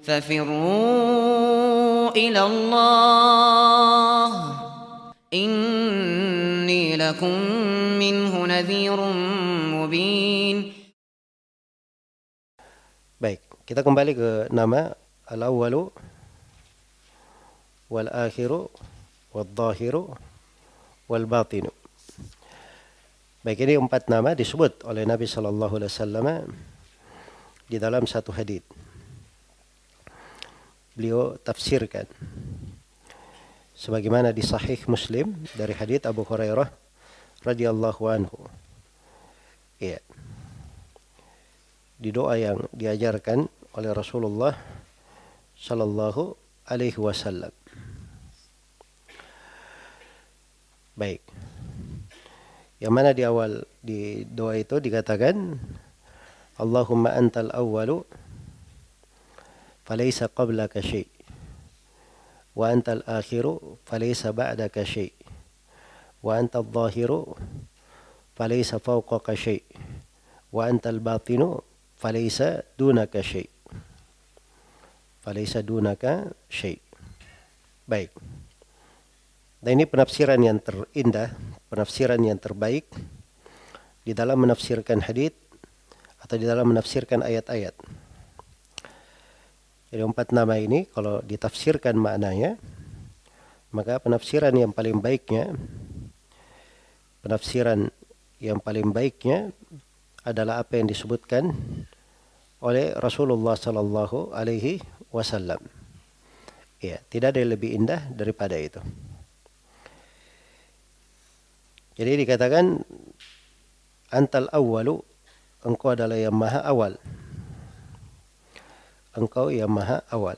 ففروا إلى الله إني لكم منه نذير مبين. Baik, kita kembali ke nama al-awwalu wal-akhiru wal-zahiru wal-batinu. Baik, ini 4 nama disebut oleh Nabi sallallahu alaihi wasallam di dalam satu hadis. Beliau tafsirkan sebagaimana di Sahih Muslim dari hadis Abu Hurairah radhiyallahu anhu. Iya. Di doa yang diajarkan oleh Rasulullah sallallahu alaihi wasallam. Baik. Yang mana di awal di doa itu dikatakan Allahumma antal awwalu falaysa qablaka syai' wa antal akhiru falaysa ba'daka syai' wa antal zahiru falaysa fawqaka syai' wa antal batinu falaysa dunaka syai'. Falaysa dunaka syai'. Baik. Dan ini penafsiran yang terindah, penafsiran yang terbaik di dalam menafsirkan hadis atau di dalam menafsirkan ayat-ayat. Jadi 4 nama ini kalau ditafsirkan maknanya, maka penafsiran yang paling baiknya adalah apa yang disebutkan oleh Rasulullah sallallahu alaihi wasallam. Ya, tidak ada yang lebih indah daripada itu. Jadi dikatakan antal awwalu, engkau adalah yang maha awal. Engkau yang maha awal.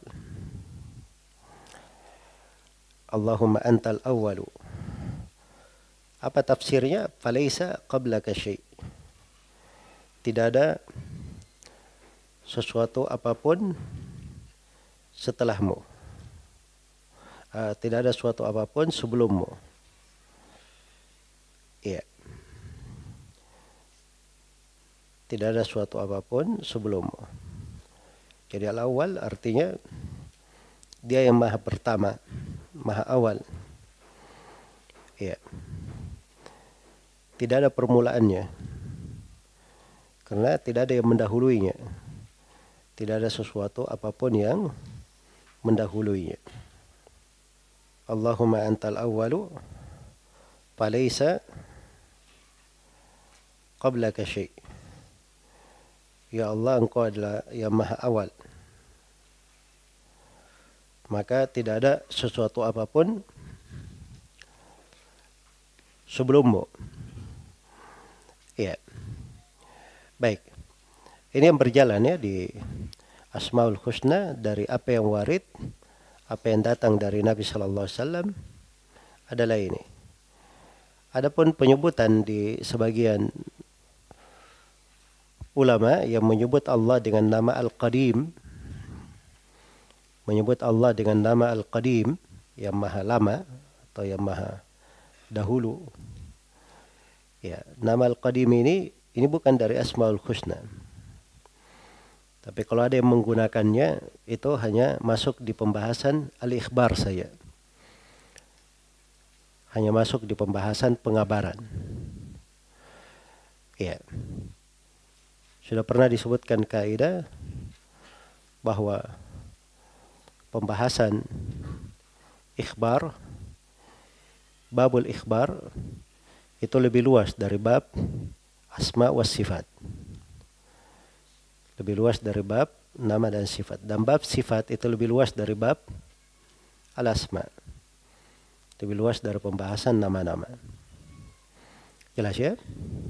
Allahumma antal awwalu. Apa tafsirnya? Falaysa qablaka syai'. Tidak ada sesuatu apapun setelahmu. Tidak ada sesuatu apapun sebelummu. Iya. Tidak ada sesuatu apapun sebelummu. Jadi al-awwal artinya dia yang maha pertama, maha awal. Iya. Tidak ada permulaannya. Karena tidak ada yang mendahuluinya. Tidak ada sesuatu apapun yang mendahuluinya. Allahumma antal awwalu falaysa qablaka syai'. Ya Allah, engkau adalah yang maha awal. Maka tidak ada sesuatu apapun sebelummu. Ya. Baik. Ini yang berjalan ya di Asmaul Husna dari apa yang warid, apa yang datang dari Nabi sallallahu alaihi wasallam adalah ini. Adapun penyebutan di sebagian ulama yang menyebut Allah dengan nama Al-Qadim, menyebut Allah dengan nama Al-Qadim, yang maha lama atau yang maha dahulu. Ya, nama Al-Qadim ini bukan dari Asmaul Husna. Tapi kalau ada yang menggunakannya, itu hanya masuk di pembahasan al-ikhbar saja. Hanya masuk di pembahasan pengabaran. Ya. Sudah pernah disebutkan kaidah bahwa pembahasan ikhbar, babul ikhbar, itu lebih luas dari bab asma was sifat. Lebih luas dari bab nama dan sifat. Dan bab sifat itu lebih luas dari bab al-asma. Lebih luas dari pembahasan nama-nama. Jelas ya?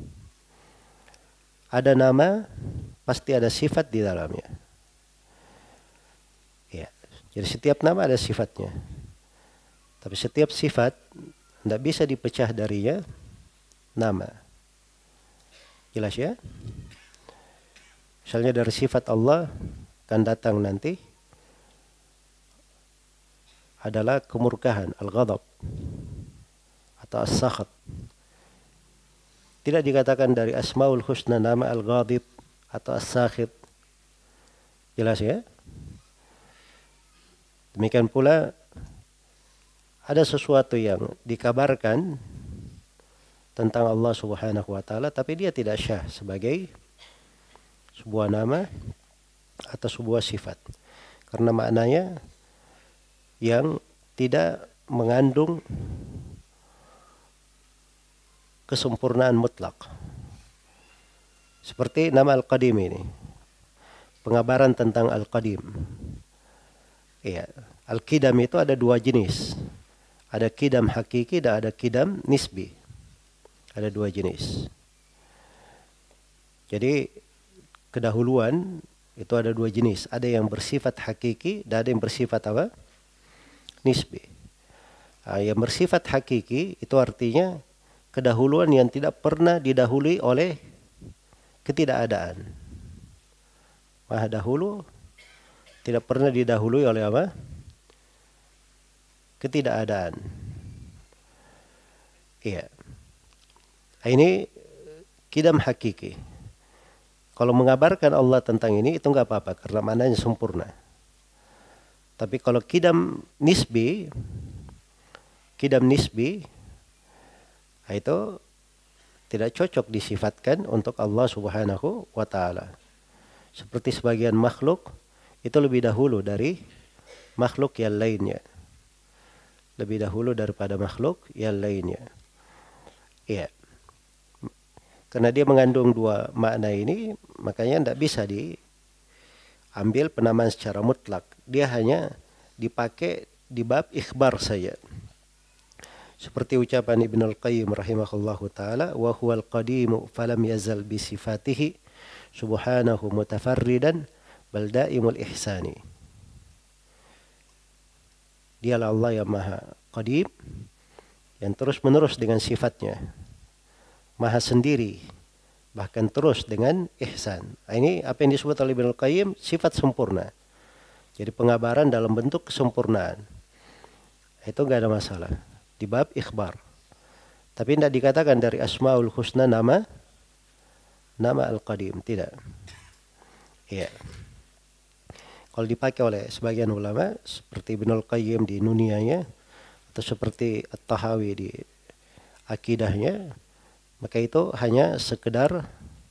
Ada nama, pasti ada sifat di dalamnya. Ya. Jadi setiap nama ada sifatnya. Tapi setiap sifat tidak bisa dipecah darinya nama. Jelas ya? Misalnya dari sifat Allah akan datang nanti adalah kemurkaan, al-ghadab atau as-sakhat. Tidak dikatakan dari Asmaul Husna nama al-ghadib atau as-sakhit. Jelas ya? Demikian pula ada sesuatu yang dikabarkan tentang Allah Subhanahu wa taala tapi dia tidak syah sebagai sebuah nama atau sebuah sifat. Karena maknanya yang tidak mengandung kesempurnaan mutlak. Seperti nama Al-Qadim ini. Pengabaran tentang Al-Qadim. Ya, Al-Qidam itu ada dua jenis. Ada qidam hakiki dan ada qidam nisbi. Ada dua jenis. Jadi kedahuluan itu ada dua jenis. Ada yang bersifat hakiki dan ada yang bersifat apa? Nisbi. Yang bersifat hakiki itu artinya kedahuluan yang tidak pernah didahului oleh ketidakadaan. Maha dahulu tidak pernah didahului oleh apa? Ketidakadaan. Iya. Ini qidam hakiki. Kalau mengabarkan Allah tentang ini itu enggak apa-apa karena maknanya sempurna. Tapi kalau qidam nisbi itu tidak cocok disifatkan untuk Allah Subhanahu wa taala. Seperti sebagian makhluk itu lebih dahulu dari makhluk yang lainnya. Lebih dahulu daripada makhluk yang lainnya. Iya. Karena dia mengandung dua makna ini, makanya tidak bisa diambil penamaan secara mutlak. Dia hanya dipakai di bab ikhbar saja. Seperti ucapan Ibnu Al-Qayyim rahimahullahu taala, wa huwal qadimu falam yazal bi sifatihi subhanahu mutafarridan bal daimul ihsani. Dialah Allah yang maha qadim, yang terus menerus dengan sifatnya. Maha sendiri, bahkan terus dengan ihsan. Ini apa yang disebut oleh Ibnu Al-Qayyim sifat sempurna. Jadi pengabaran dalam bentuk kesempurnaan. Itu enggak ada masalah. Di bab ikhbar. Tapi tidak dikatakan dari Asmaul Husna nama Al-Qadim. Tidak. Iya. Kalau dipakai oleh sebagian ulama seperti Ibnu Al-Qayyim di Nuniyahnya atau seperti At-Tahawi di akidahnya, maka itu hanya sekedar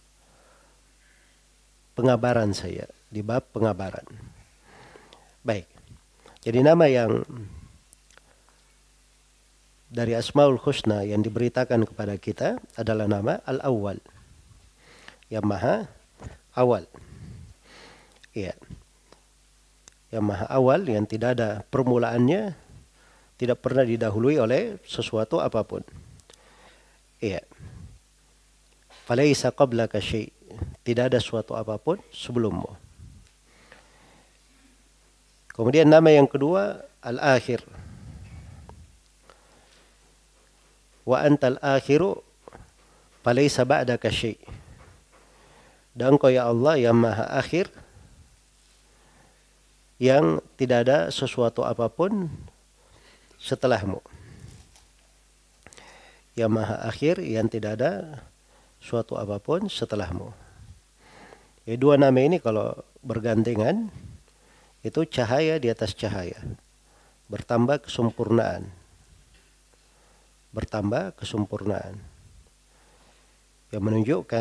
pengabaran saya di bab pengabaran. Baik. Jadi nama yang dari Asmaul Husna yang diberitakan kepada kita adalah nama Al-Awwal. Yang maha awal. Iya. Yang maha awal yang tidak ada permulaannya, tidak pernah didahului oleh sesuatu apapun. Iya. Falaisa qablaka syai'. Tidak ada suatu apapun sebelummu. Kemudian nama yang kedua Al-Akhir. Wa antal akhiru falaisa ba'daka syai'. Dan engkau ya Allah yang maha akhir, yang tidak ada sesuatu apapun setelahmu. Yang maha akhir yang tidak ada suatu apapun setelahmu. Dua nama ini kalau bergandengan itu cahaya di atas cahaya. Bertambah kesempurnaan. Bertambah kesempurnaan. Yang menunjukkan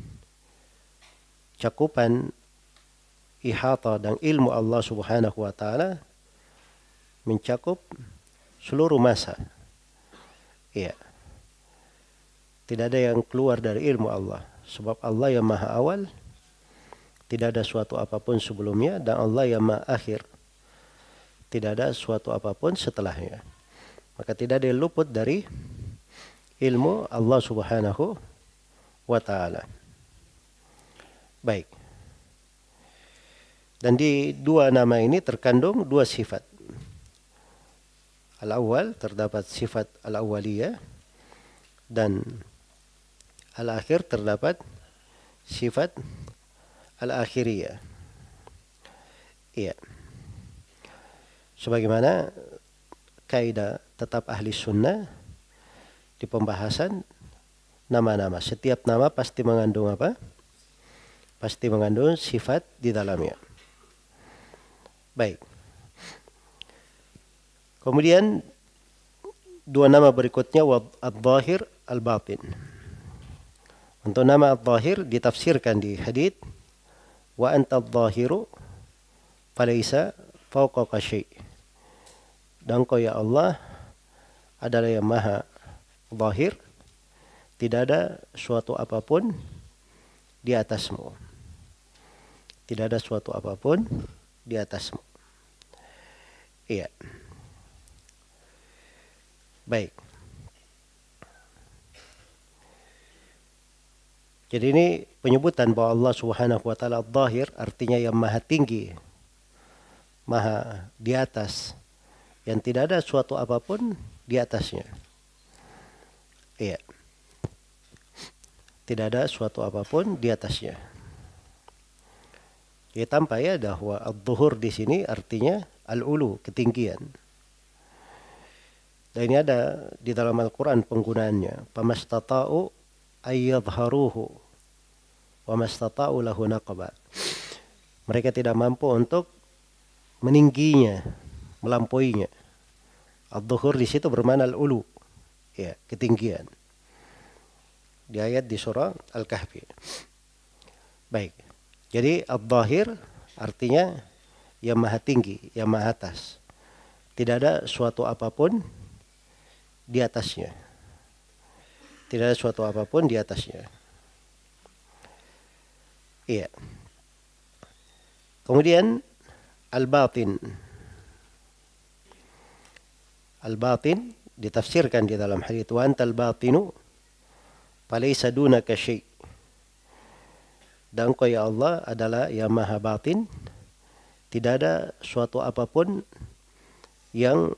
cakupan ihata dan ilmu Allah Subhanahu wa taala mencakup seluruh masa. Iya. Tidak ada yang keluar dari ilmu Allah. Sebab Allah yang maha awal, tidak ada suatu apapun sebelumnya, dan Allah yang maha akhir, tidak ada suatu apapun setelahnya. Maka tidak ada yang luput dari ilmu Allah Subhanahu wa ta'ala. Baik. Dan di dua nama ini terkandung dua sifat. Al-awwal terdapat sifat al-awwaliyah, dan al-akhir terdapat sifat al-akhiriyah. Iya. Sebagaimana kaidah tetap ahli sunnah di pembahasan nama-nama. Setiap nama pasti mengandung apa? Pasti mengandung sifat di dalamnya. Baik. Kemudian dua nama berikutnya Al-Zahir, Al-Batin. Untuk nama Al-Zahir ditafsirkan di hadits wa anta al-zahiru falaysa fawqaka syai'. Dan Engkau ya Allah adalah yang maha zahir, tidak ada suatu apapun di atasmu. Tidak ada suatu apapun di atasmu. Iya. Baik. Jadi ini penyebutan bahwa Allah Subhanahu wa taala Al-Zahir artinya yang maha tinggi, maha di atas, yang tidak ada suatu apapun di atasnya. Iya. Tidak ada suatu apapun di atasnya. Jadi tampak ya bahwa Al-Zuhur di sini artinya Al-Ulu, ketinggian. Dan ini ada di dalam Al-Quran penggunaannya. Pamastata'u ayyadharuhu wa mastata'u lahu naqaba. Mereka tidak mampu untuk meningginya, melampauinya. Al-Zuhur di situ bermakna Al-Ulu, ya, ketinggian. Di ayat di surah Al-Kahfi. Baik. Jadi Al-Zahir artinya yang maha tinggi, yang maha atas. Tidak ada suatu apapun di atasnya. Tidak ada suatu apapun di atasnya. Iya. Kemudian Al-Batin. Al-Batin ditafsirkan di dalam hadits wa antal batinu falaysa dunaka syai'. Dan Engkau ya Allah adalah yang maha batin, tidak ada suatu apapun yang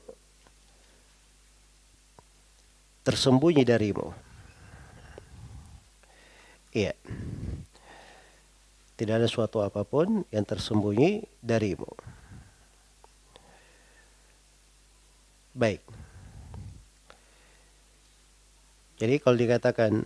tersembunyi darimu. Iya. Tidak ada suatu apapun yang tersembunyi darimu. Baik. Jadi kalau dikatakan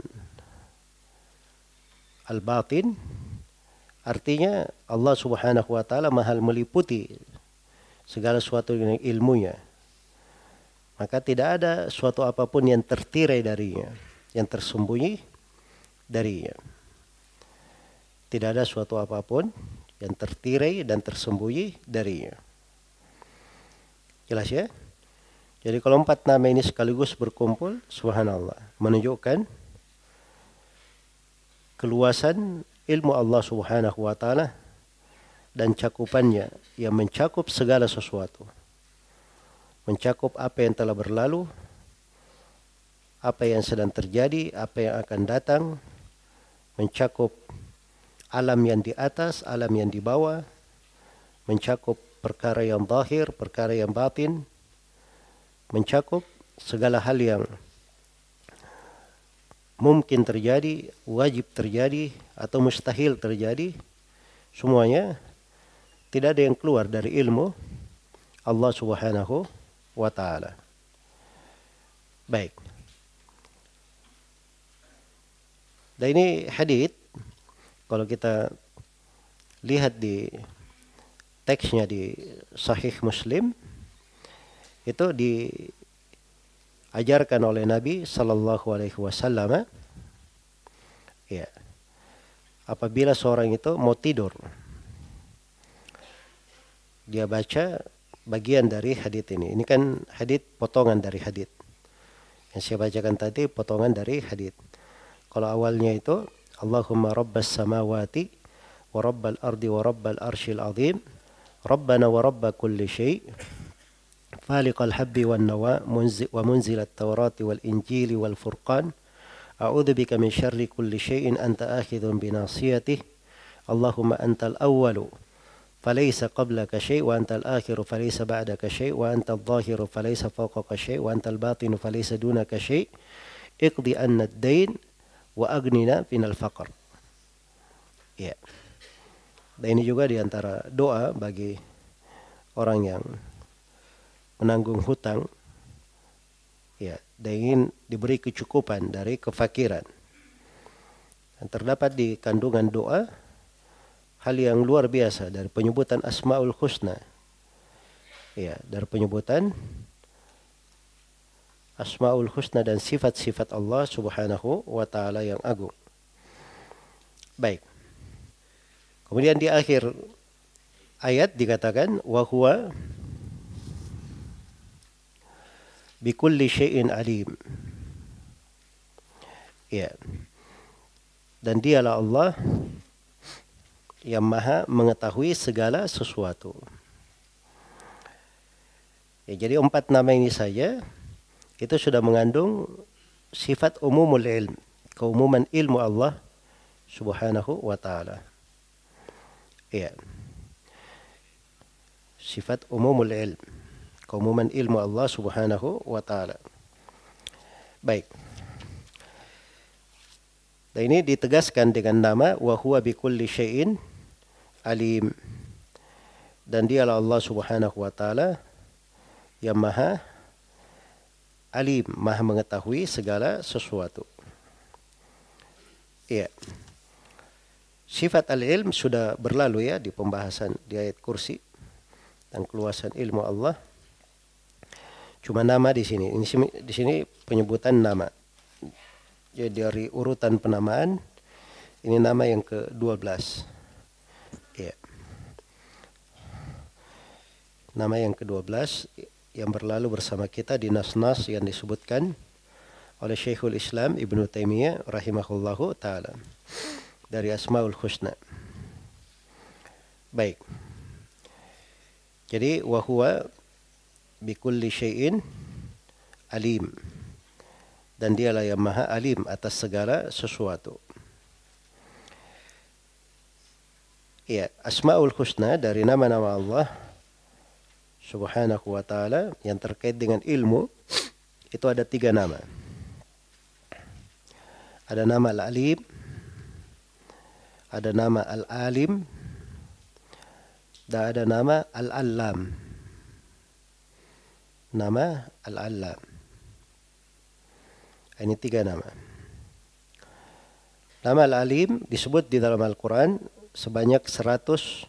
Al-Batin, artinya Allah Subhanahu wa taala maha meliputi segala sesuatu dengan ilmunya. Maka tidak ada suatu apapun yang tertirai darinya, yang tersembunyi darinya. Tidak ada suatu apapun yang tertirai dan tersembunyi darinya. Jelas ya? Jadi kalau empat nama ini sekaligus berkumpul, subhanallah, menunjukkan keluasan ilmu Allah Subhanahu wa taala dan cakupannya yang mencakup segala sesuatu. Mencakup apa yang telah berlalu, apa yang sedang terjadi, apa yang akan datang, mencakup alam yang di atas, alam yang di bawah, mencakup perkara yang zahir, perkara yang batin, mencakup segala hal yang mungkin terjadi, wajib terjadi, atau mustahil terjadi. Semuanya tidak ada yang keluar dari ilmu Allah Subhanahu wa ta'ala. Baik. Dan ini hadits, kalau kita lihat di teksnya di Sahih Muslim, itu diajarkan oleh Nabi Sallallahu Alaihi Wasallam, ya, apabila seorang itu mau tidur, dia baca bagian dari hadits ini. Ini kan hadits potongan dari hadits. Yang saya bacakan tadi potongan dari hadits. Kalau awalnya itu Allahumma rabbas samawati wa rabbal ardi wa rabbal arshil azim rabbana wa rabba kulli syai' faliqal habbi wan nawa wa munzilat tawrati wal injili wal furqan a'udzu bika min syarri kulli syai'in anta akhidhun bi nasiyatihi Allahumma antal awwalu فليس قبلك شيء وأنت الآخر فليس بعدك شيء وأنت الظاهر فليس فوقك شيء وأنت الباطن فليس دونك شيء اقضي أن الدين وأغننا من الفقر. Ya. Dan ini juga diantara doa bagi orang yang menanggung hutang, ya, dan ingin diberi kecukupan dari kefakiran. Dan terdapat di kandungan doa hal yang luar biasa dari penyebutan Asmaul Husna. Ya, dari penyebutan Asmaul Husna dan sifat-sifat Allah Subhanahu wa taala yang agung. Baik. Kemudian di akhir ayat dikatakan wa huwa bikulli syai'in alim. Ya. Dan dialah Allah yang maha mengetahui segala sesuatu. Ya, jadi 4 nama ini saja itu sudah mengandung sifat umumul ilm, keumuman ilmu Allah Subhanahu wa taala. Ya. Sifat umumul ilm, keumuman ilmu Allah Subhanahu wa taala. Baik. Dan ini ditegaskan dengan nama wa huwa bikulli syai'in alim. Dan dialah Allah Subhanahu wa taala yang maha alim, maha mengetahui segala sesuatu. Ya. Sifat al-ilm sudah berlalu ya di pembahasan di ayat kursi dan keluasan ilmu Allah. Cuma nama di sini. Di sini penyebutan nama. Jadi dari urutan penamaan ini nama yang ke-12. Ya. Nama yang ke-12 yang berlalu bersama kita di nas-nas yang disebutkan oleh Syekhul Islam Ibnu Taimiyah rahimahullahu taala dari Asmaul Husna. Baik. Jadi wa huwa bikulli syai'in alim. Dan dialah yang maha alim atas segala sesuatu. Ya, Asmaul Husna dari nama-nama Allah Subhanahu wa taala yang terkait dengan ilmu itu ada 3 nama. Ada nama Al-Alim, ada nama Al-Alim, dan ada nama Al-Allam. Nama Al-Allam. Ini 3 nama. Nama Al-Alim disebut di dalam Al-Quran sebanyak 157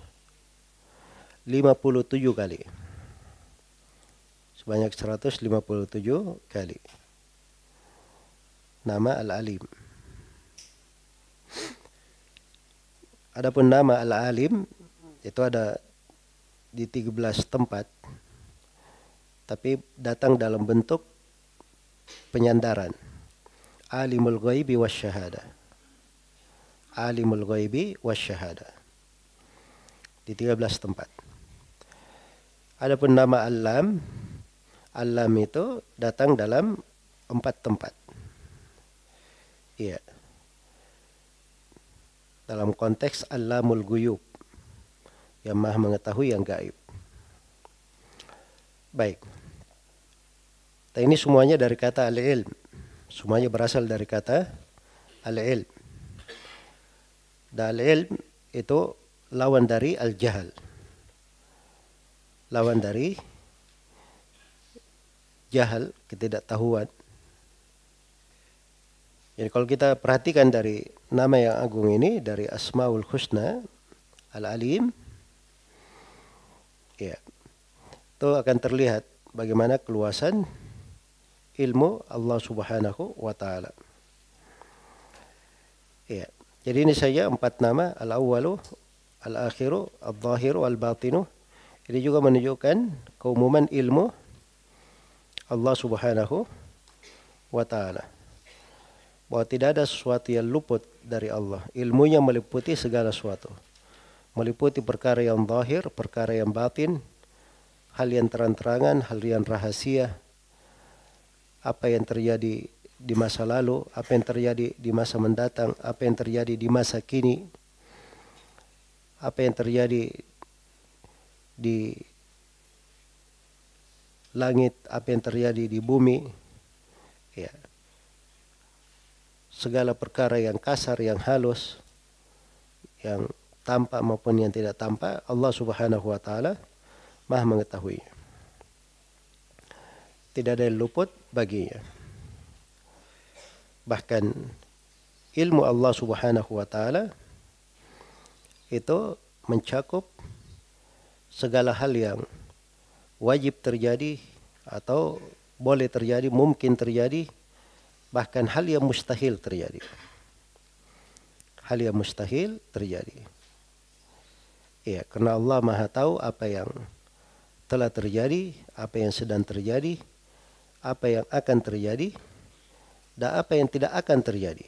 kali. Sebanyak 157 kali. Nama Al-Alim. Adapun nama Al-Alim itu ada di 13 tempat. Tapi datang dalam bentuk penyandaran. Alimul ghaibi wasyahada. Alimul ghaibi wasyahada. Di 13 tempat. Adapun nama Allam, Allam itu datang dalam 4 tempat. Iya. Dalam konteks Allamul Ghuyub, yang maha mengetahui yang gaib. Baik. Dan ini semuanya dari kata al-ilm. Semuanya berasal dari kata al-ilm. Dan al-ilm itu lawan dari al-jahal. Lawan dari jahal, ketidaktahuan. Jadi kalau kita perhatikan dari nama yang agung ini, dari Asmaul Husna, Al-Alim, ya, itu akan terlihat bagaimana keluasan ilmu Allah Subhanahu wa taala. Ya. Jadi ini saja 4 nama, al-awwalu, al-akhiru, al-zahiru, al-batinu. Ini juga menunjukkan keumuman ilmu Allah Subhanahu wa taala. Bahwa tidak ada sesuatu yang luput dari Allah. Ilmunya meliputi segala sesuatu. Meliputi perkara yang zahir, perkara yang batin, hal yang terang-terangan, hal yang rahasia, apa yang terjadi di masa lalu, apa yang terjadi di masa mendatang, apa yang terjadi di masa kini, apa yang terjadi di langit, apa yang terjadi di bumi, ya. Segala perkara yang kasar, yang halus, yang tampak maupun yang tidak tampak, Allah Subhanahu wa taala maha mengetahui. Tidak ada yang luput baginya. Bahkan ilmu Allah Subhanahu wa taala itu mencakup segala hal yang wajib terjadi atau boleh terjadi, mungkin terjadi, bahkan hal yang mustahil terjadi. Hal yang mustahil terjadi. Ya, karena Allah Maha tahu apa yang telah terjadi, apa yang sedang terjadi, apa yang akan terjadi, dan apa yang tidak akan terjadi.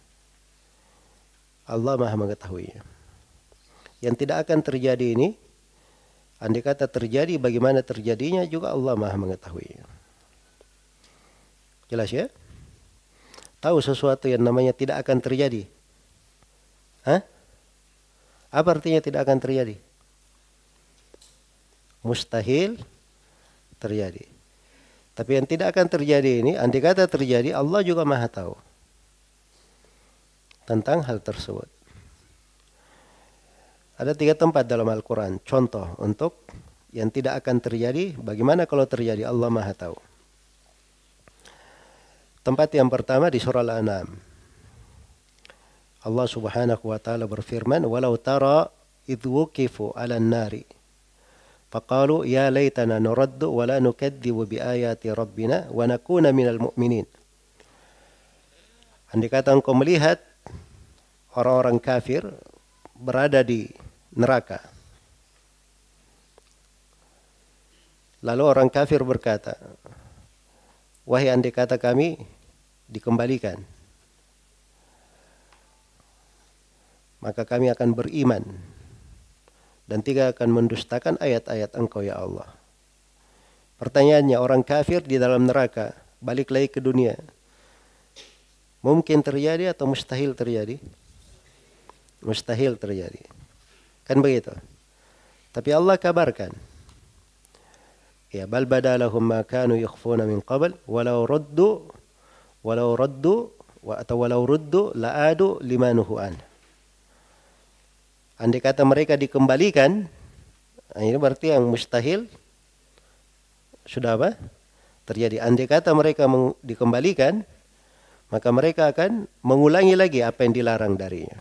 Allah Maha mengetahuinya. Yang tidak akan terjadi ini, andai kata terjadi, bagaimana terjadinya juga Allah Maha mengetahuinya. Jelas ya? Tahu sesuatu yang namanya tidak akan terjadi. Hah? Apa artinya tidak akan terjadi? Mustahil terjadi. Tapi yang tidak akan terjadi ini, andai kata terjadi, Allah juga Maha tahu tentang hal tersebut. Ada 3 tempat dalam Al-Quran contoh untuk yang tidak akan terjadi. Bagaimana kalau terjadi? Allah Maha tahu. Tempat yang pertama di surah Al-An'am. Allah Subhanahu wa taala berfirman, "Walau tara idh wuqifu 'alan nari faqalu ya laitana nuraddu wa la nukadzibu bi ayati rabbina wa nakuna minal mu'minin." Andai kata engkau melihat orang-orang kafir berada di neraka. Lalu orang kafir berkata, "Wahai andai kata kami dikembalikan, maka kami akan beriman dan tidak akan mendustakan ayat-ayat Engkau ya Allah." Pertanyaannya, orang kafir di dalam neraka balik lagi ke dunia, mungkin terjadi atau mustahil terjadi? Mustahil terjadi. Kan begitu. Tapi Allah kabarkan, ya, bal badalahum ma kanu yakhfuna min qabl walau raddu la'adu limanuhu an. Andai kata mereka dikembalikan, ini berarti yang mustahil sudah apa? Terjadi. Andai kata mereka dikembalikan, maka mereka akan mengulangi lagi apa yang dilarang darinya.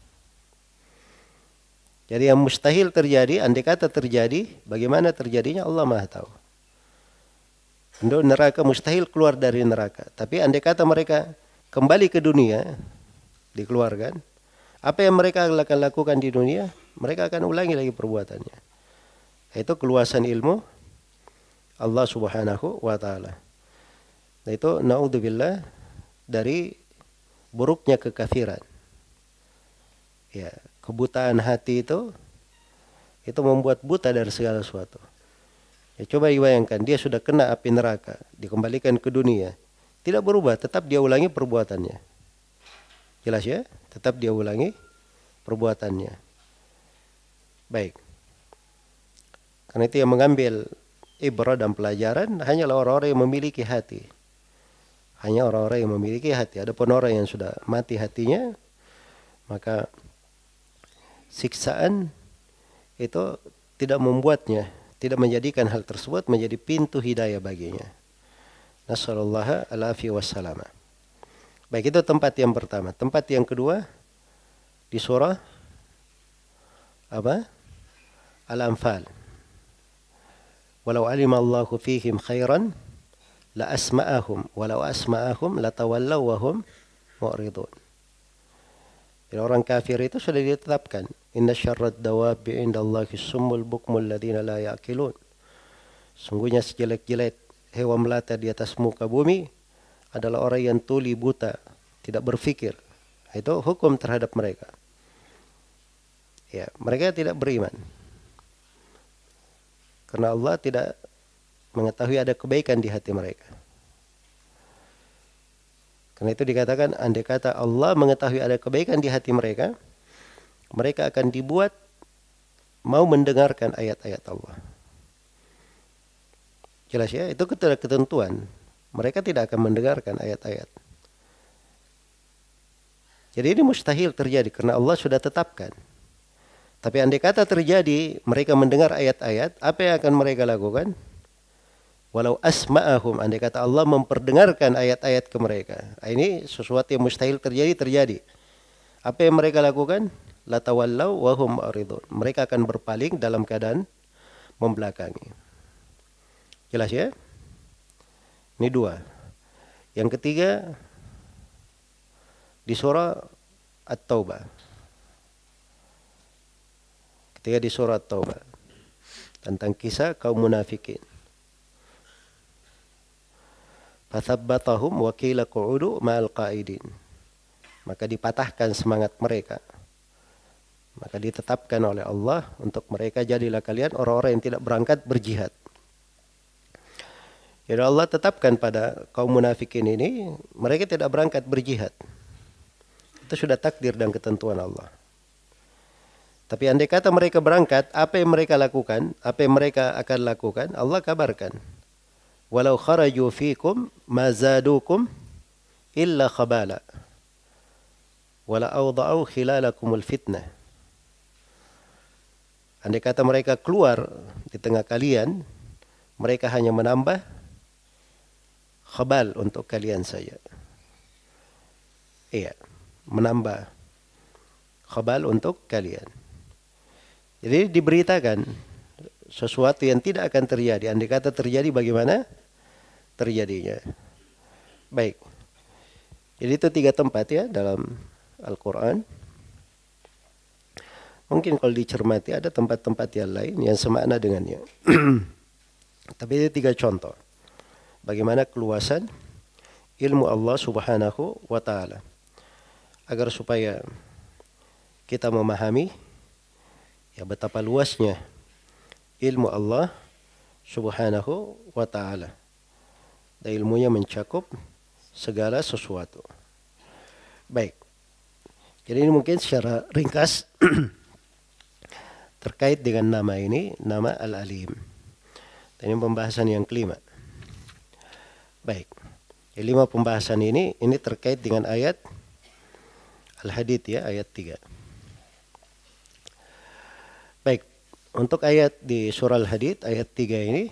Jadi yang mustahil terjadi, andai kata terjadi, bagaimana terjadinya Allah Maha tahu. Untuk neraka mustahil keluar dari neraka. Tapi andai kata mereka kembali ke dunia, dikeluarkan, apa yang mereka akan lakukan di dunia, mereka akan ulangi lagi perbuatannya. Itu keluasan ilmu Allah Subhanahu wa taala. Nah, itu naudzubillah dari buruknya kekafiran. Ya, kebutaan hati itu membuat buta dari segala sesuatu. Ya, coba bayangkan, dia sudah kena api neraka, dikembalikan ke dunia, tidak berubah, tetap dia ulangi perbuatannya. Jelas ya? Tetap dia ulangi perbuatannya. Baik. Karena itu yang mengambil ibrah dan pelajaran hanyalah orang-orang yang memiliki hati. Hanya orang-orang yang memiliki hati. Adapun orang yang sudah mati hatinya, maka siksaan itu tidak membuatnya, tidak menjadikan hal tersebut menjadi pintu hidayah baginya. Nasallallahu alaihi wasallam. Baik, itu tempat yang pertama. Tempat yang kedua di surah apa? Al-Anfal. Walau alima Allahu fihim khairan la asma'ahum walau asma'ahum latawallaw wa hum mu'ridun. Jadi orang kafir itu sudah ditetapkan, inna syarrad dawabi indallahi summul bukmul ladzina la ya'qilun. Sungguhnya sejelek-jelek hewan melata di atas muka bumi adalah orang yang tuli, buta, tidak berfikir. Itu hukum terhadap mereka. Ya, mereka tidak beriman. Karena Allah tidak mengetahui ada kebaikan di hati mereka. Karena itu dikatakan, andai kata Allah mengetahui ada kebaikan di hati mereka, mereka akan dibuat mau mendengarkan ayat-ayat Allah. Jelas ya, itu ketentuan. Mereka tidak akan mendengarkan ayat-ayat. Jadi ini mustahil terjadi karena Allah sudah tetapkan. Tapi andai kata terjadi, mereka mendengar ayat-ayat, apa yang akan mereka lakukan? Walau asma'ahum, andai kata Allah memperdengarkan ayat-ayat ke mereka. Ini sesuatu yang mustahil terjadi. Apa yang mereka lakukan? Latawallaw wa hum mu'ridun. Mereka akan berpaling dalam keadaan membelakangi. Jelas ya? Ini dua. Yang ketiga di surah At-Taubah. Ketika di surah At-Taubah tentang kisah kaum munafikin. Fathabbatahum wa qila qu'udu ma'al qa'idin. Maka dipatahkan semangat mereka. Maka ditetapkan oleh Allah untuk mereka, jadilah kalian orang-orang yang tidak berangkat berjihad. Jadi Allah tetapkan pada kaum munafikin ini, mereka tidak berangkat berjihad. Itu sudah takdir dan ketentuan Allah. Tapi andai kata mereka berangkat, apa yang mereka lakukan? Apa yang mereka akan lakukan? Allah kabarkan. Walau kharaju fikum ma zadukum illa khabala. Wala awda'u khilalakumul fitnah. Andai kata mereka keluar di tengah kalian, mereka hanya menambah khabal untuk kalian saja. Iya, menambah khabal untuk kalian. Jadi diberitakan sesuatu yang tidak akan terjadi. Andai kata terjadi, bagaimana terjadinya. Baik. Jadi itu 3 tempat ya dalam Al-Quran. Mungkin kalau dicermati ada tempat-tempat yang lain yang semakna dengannya. Tapi itu 3 contoh. Bagaimana keluasan ilmu Allah Subhanahu wa ta'ala. Agar supaya kita memahami ya betapa luasnya ilmu Allah Subhanahu wa ta'ala. Dan ilmunya mencakup segala sesuatu. Baik. Jadi ini mungkin secara ringkas terkait dengan nama ini, nama Al-Alim. Dan ini pembahasan yang kelima. Baik. 5 pembahasan ini terkait dengan ayat Al-Hadid ya, ayat 3. Baik. Untuk ayat di surah Al-Hadid, ayat 3 ini,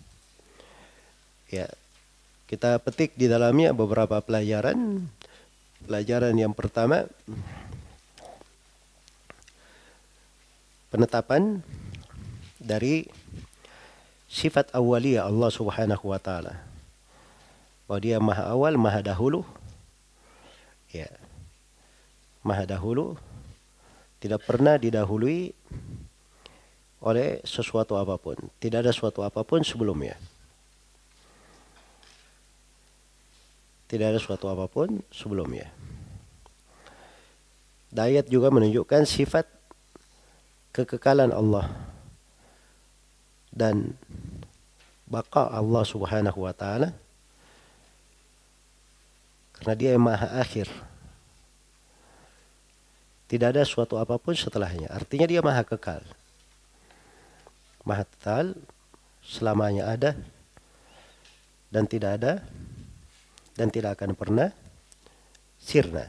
ya, kita petik di dalamnya beberapa pelajaran. Pelajaran yang pertama, penetapan dari sifat awaliyah Allah Subhanahu wa ta'ala. Bahwa dia maha awal, maha dahulu. Ya. Maha dahulu, tidak pernah didahului oleh sesuatu apapun. Tidak ada sesuatu apapun sebelumnya. Tidak ada sesuatu apapun sebelumnya. Ayat juga menunjukkan sifat kekekalan Allah dan baqa Allah Subhanahu wa ta'ala, karena dia yang maha akhir. Tidak ada suatu apapun setelahnya. Artinya dia maha kekal. Maha kekal, selamanya ada dan tidak ada dan tidak akan pernah sirna.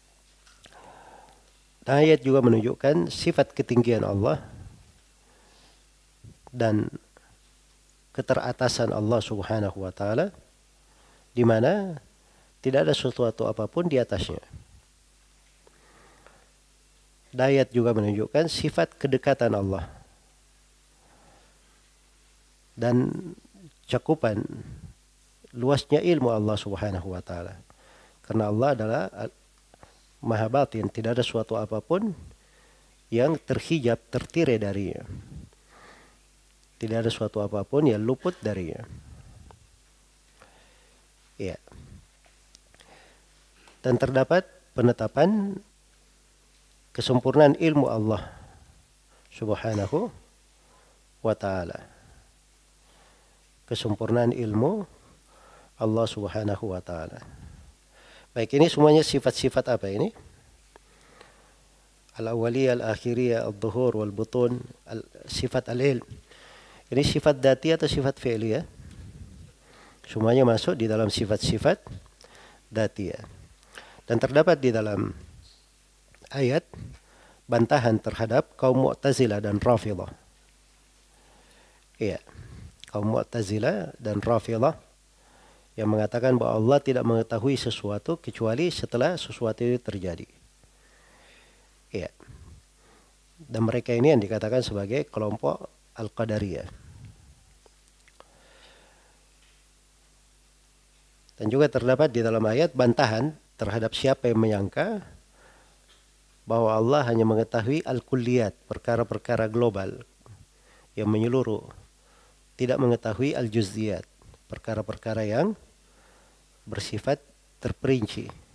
Ayat juga menunjukkan sifat ketinggian Allah dan keteratasan Allah Subhanahu wa ta'ala, di mana tidak ada sesuatu apapun di atasnya. Ayat juga menunjukkan sifat kedekatan Allah dan cakupan luasnya ilmu Allah Subhanahu wa ta'ala. Karena Allah adalah maha batin, tidak ada suatu apapun yang terhijab, tertirai darinya. Tidak ada suatu apapun yang luput darinya. Ya. Dan terdapat penetapan kesempurnaan ilmu Allah Subhanahu wa ta'ala. Kesempurnaan ilmu Allah Subhanahu wa ta'ala. Baik, ini semuanya sifat-sifat apa ini? Al-awwaliyah, al-akhiriyah, al-dhuhur, wal-butun, sifat al-ilm. Ini sifat dhati atau sifat fi'liyah? Semuanya masuk di dalam sifat-sifat dhatiyah. Dan terdapat di dalam ayat bantahan terhadap kaum Mu'tazilah dan Rafidhah. Iya, kaum Mu'tazilah dan Rafidhah yang mengatakan bahwa Allah tidak mengetahui sesuatu kecuali setelah sesuatu itu terjadi. Iya. Dan mereka ini yang dikatakan sebagai kelompok Al-Qadariyah. Dan juga terdapat di dalam ayat bantahan terhadap siapa yang menyangka bahwa Allah hanya mengetahui al-kulliyat, perkara-perkara global yang menyeluruh, tidak mengetahui al-juz'iyat, perkara-perkara yang bersifat terperinci.